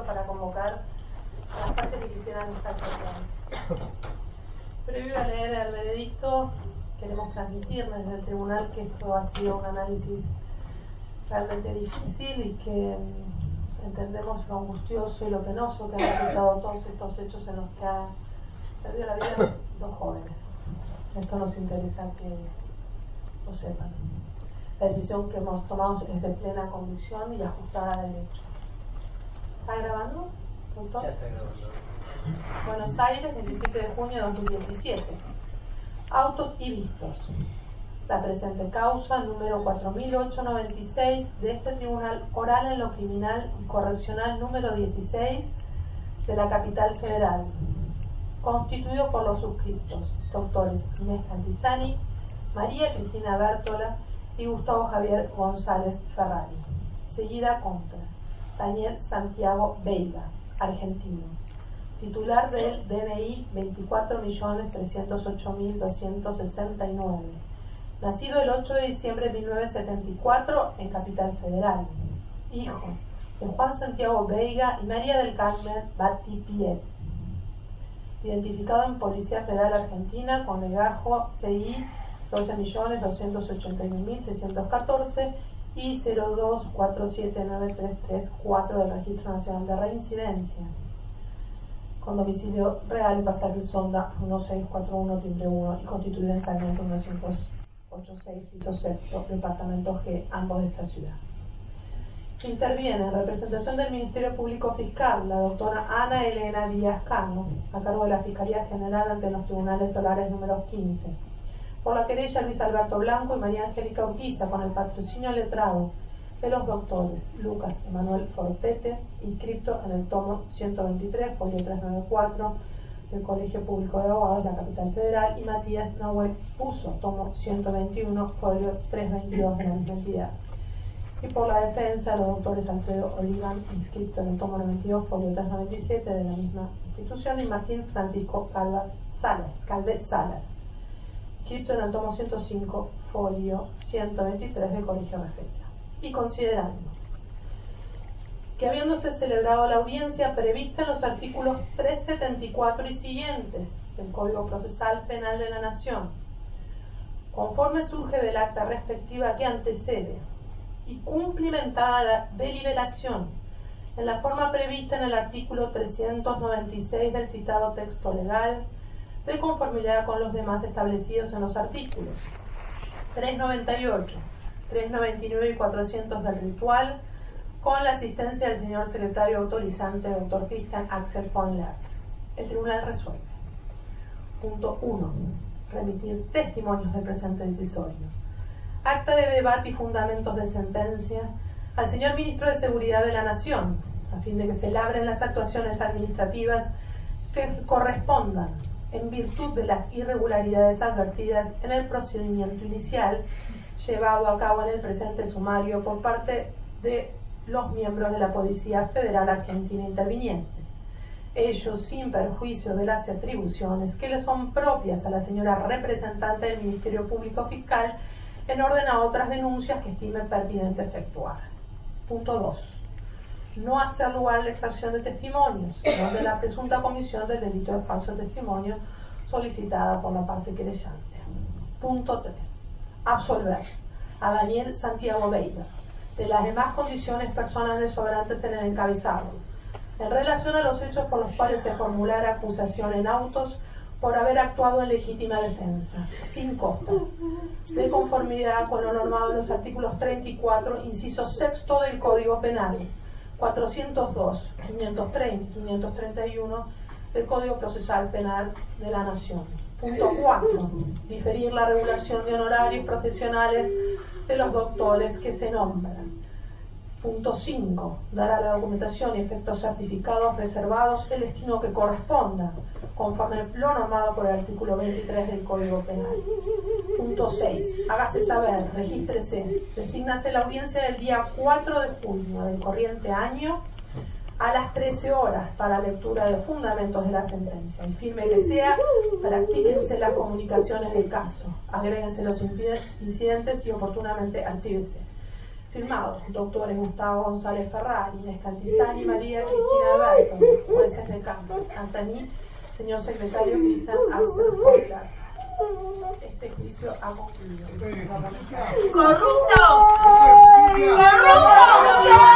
para convocar a las partes que quisieran estar presentes. Previo a leer el veredicto, queremos transmitir desde el tribunal que esto ha sido un análisis realmente difícil y que entendemos lo angustioso y lo penoso que han resultado todos estos hechos en los que ha perdido la vida dos jóvenes. Esto nos interesa que lo sepan. La decisión que hemos tomado es de plena convicción y ajustada a derecho. ¿Está grabando, doctor? Ya está grabando. Buenos Aires, 27 de junio de 2017. Autos y vistos. La presente causa número 4896 de este Tribunal Oral en lo Criminal y Correccional número 16 de la Capital Federal, constituido por los suscriptos doctores Inés Cantizani, María Cristina Bértola y Gustavo Javier González Ferrari, seguida contra Daniel Santiago Veiga, argentino, titular del DNI 24.308.269, nacido el 8 de diciembre de 1974 en Capital Federal, hijo de Juan Santiago Veiga y María del Carmen Batipiel, identificado en Policía Federal Argentina con legajo CI 12.281.614 y 02479334 del Registro Nacional de Reincidencia, con domicilio real y pasaje sonda 1641 timbre 1 y constituido en Sarmiento 1586 piso sexto, departamento G, ambos de esta ciudad. Interviene en representación del Ministerio Público Fiscal la doctora Ana Elena Díaz Cano, a cargo de la Fiscalía General ante los Tribunales Solares números 15, por la querella Luis Alberto Blanco y María Angélica Urquiza, con el patrocinio letrado de los doctores Lucas Emanuel Fortete, inscripto en el tomo 123, folio 394 del Colegio Público de Abogados de la Capital Federal, y Matías Nahuel Puzo, tomo 121, folio 322 de la misma entidad. Y por la defensa, los doctores Alfredo Oliván, inscripto en el tomo 92, folio 397 de la misma institución, y Martín Francisco Calvet Salas, inscripto en el tomo 105, folio 123 del Colegio Refecta. Y considerando que, habiéndose celebrado la audiencia prevista en los artículos 374 y siguientes del Código Procesal Penal de la Nación, conforme surge del acta respectiva que antecede, y cumplimentada la deliberación en la forma prevista en el artículo 396 del citado texto legal, de conformidad con los demás establecidos en los artículos 398, 399 y 400 del ritual, con la asistencia del señor secretario autorizante, doctor Christian Axel von Lass, el tribunal resuelve. Punto 1. Remitir testimonios del presente decisorio. Acta de debate y fundamentos de sentencia al señor Ministro de Seguridad de la Nación, a fin de que se labren las actuaciones administrativas que correspondan en virtud de las irregularidades advertidas en el procedimiento inicial llevado a cabo en el presente sumario por parte de los miembros de la Policía Federal Argentina intervinientes, ellos sin perjuicio de las atribuciones que le son propias a la señora representante del Ministerio Público Fiscal en orden a otras denuncias que estime pertinente efectuar. Punto 2. No hacer lugar a la extracción de testimonios, sino de la presunta comisión del delito de falso testimonio solicitada por la parte querellante. Punto 3. Absolver a Daniel Santiago Veiga de las demás condiciones personales sobrantes en el encabezado, en relación a los hechos por los cuales se formulara acusación en autos por haber actuado en legítima defensa, sin costas, de conformidad con lo normado en los artículos 34, inciso sexto del Código Penal, 402, 530 y 531 del Código Procesal Penal de la Nación. Punto 4. Diferir la regulación de honorarios profesionales de los doctores que se nombran. Punto 5. Dar a la documentación y efectos certificados reservados el destino que corresponda, conforme lo normado por el artículo 23 del Código Penal. Punto 6. Hágase saber, regístrese, desígnase la audiencia del día 4 de junio del corriente año a las 13 horas para lectura de fundamentos de la sentencia. Y firme que sea, practíquense las comunicaciones del caso, agréguense los incidentes y oportunamente archívese. Firmados, doctores Gustavo González Ferrari, Inés Cantizani, María Cristina Alberto, jueces de campo, ante mí, señor secretario Cristian Axel Fortas. Este juicio ha concluido. ¡Corrupto! ¡Corrupto!